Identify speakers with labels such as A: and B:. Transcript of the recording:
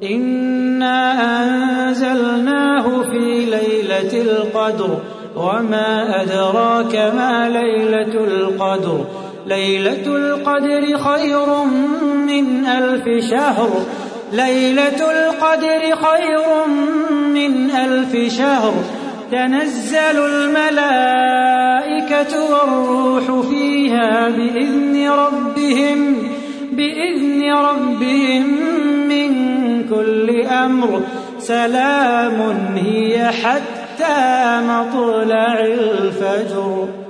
A: إنا أنزلناه في ليلة القدر وما أدراك ما ليلة القدر ليلة القدر خير من 1000 شهر ليلة القدر خير من 1000 شهر تنزل الملائكة والروح فيها بإذن ربهم من كل أمر سلام هي حتى مطلع الفجر.